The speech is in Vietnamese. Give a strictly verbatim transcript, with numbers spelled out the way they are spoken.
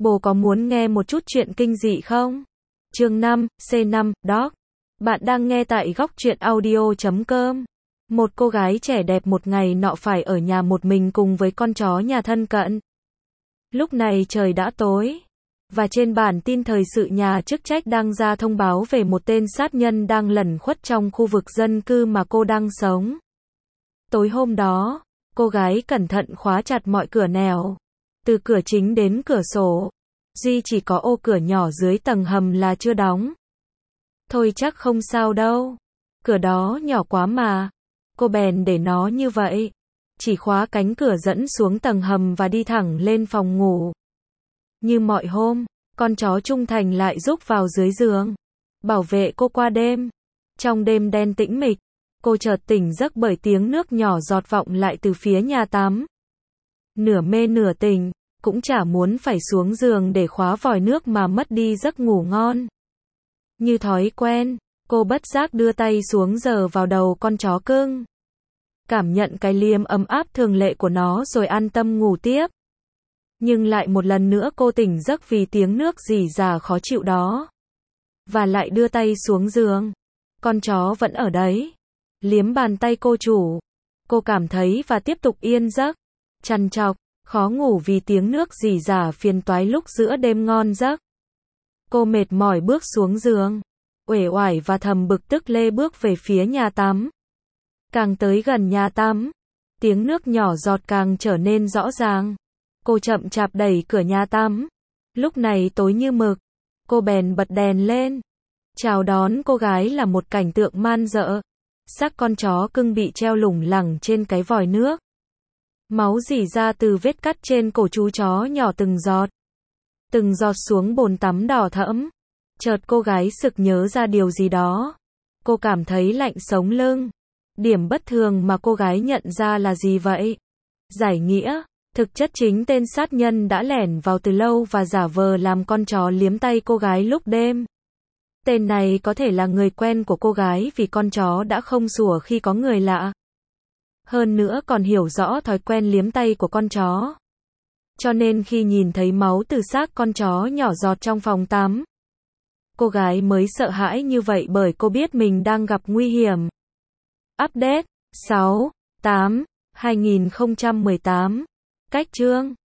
Bố có muốn nghe một chút chuyện kinh dị không? Chương năm, C năm, Dog. Bạn đang nghe tại góc truyện audio chấm com. Một cô gái trẻ đẹp một ngày nọ phải ở nhà một mình cùng với con chó nhà thân cận. Lúc này trời đã tối. Và trên bản tin thời sự nhà chức trách đang ra thông báo về một tên sát nhân đang lẩn khuất trong khu vực dân cư mà cô đang sống. Tối hôm đó, cô gái cẩn thận khóa chặt mọi cửa nẻo. Từ cửa chính đến cửa sổ. Duy chỉ có ô cửa nhỏ dưới tầng hầm là chưa đóng. Thôi chắc không sao đâu. Cửa đó nhỏ quá mà. Cô bèn để nó như vậy. Chỉ khóa cánh cửa dẫn xuống tầng hầm và đi thẳng lên phòng ngủ. Như mọi hôm, con chó trung thành lại rúc vào dưới giường. Bảo vệ cô qua đêm. Trong đêm đen tĩnh mịch, cô chợt tỉnh giấc bởi tiếng nước nhỏ giọt vọng lại từ phía nhà tắm. Nửa mê nửa tỉnh, cũng chả muốn phải xuống giường để khóa vòi nước mà mất đi giấc ngủ ngon. Như thói quen, cô bất giác đưa tay xuống giở vào đầu con chó cưng. Cảm nhận cái liềm ấm áp thường lệ của nó rồi an tâm ngủ tiếp. Nhưng lại một lần nữa cô tỉnh giấc vì tiếng nước rỉ rả khó chịu đó. Và lại đưa tay xuống giường. Con chó vẫn ở đấy. Liếm bàn tay cô chủ. Cô cảm thấy và tiếp tục yên giấc. Trằn trọc, khó ngủ vì tiếng nước rỉ rả phiền toái lúc giữa đêm ngon giấc. Cô mệt mỏi bước xuống giường. Uể oải và thầm bực tức lê bước về phía nhà tắm. Càng tới gần nhà tắm, tiếng nước nhỏ giọt càng trở nên rõ ràng. Cô chậm chạp đẩy cửa nhà tắm. Lúc này tối như mực. Cô bèn bật đèn lên. Chào đón cô gái là một cảnh tượng man dợ. Xác con chó cưng bị treo lủng lẳng trên cái vòi nước. Máu rỉ ra từ vết cắt trên cổ chú chó nhỏ từng giọt. Từng giọt xuống bồn tắm đỏ thẫm. Chợt cô gái sực nhớ ra điều gì đó. Cô cảm thấy lạnh sống lưng. Điểm bất thường mà cô gái nhận ra là gì vậy? Giải nghĩa. Thực chất chính tên sát nhân đã lẻn vào từ lâu và giả vờ làm con chó liếm tay cô gái lúc đêm. Tên này có thể là người quen của cô gái vì con chó đã không sủa khi có người lạ. Hơn nữa còn hiểu rõ thói quen liếm tay của con chó. Cho nên khi nhìn thấy máu từ xác con chó nhỏ giọt trong phòng tắm, cô gái mới sợ hãi như vậy bởi cô biết mình đang gặp nguy hiểm. Update sáu tám hai nghìn không trăm mười tám. Cách chương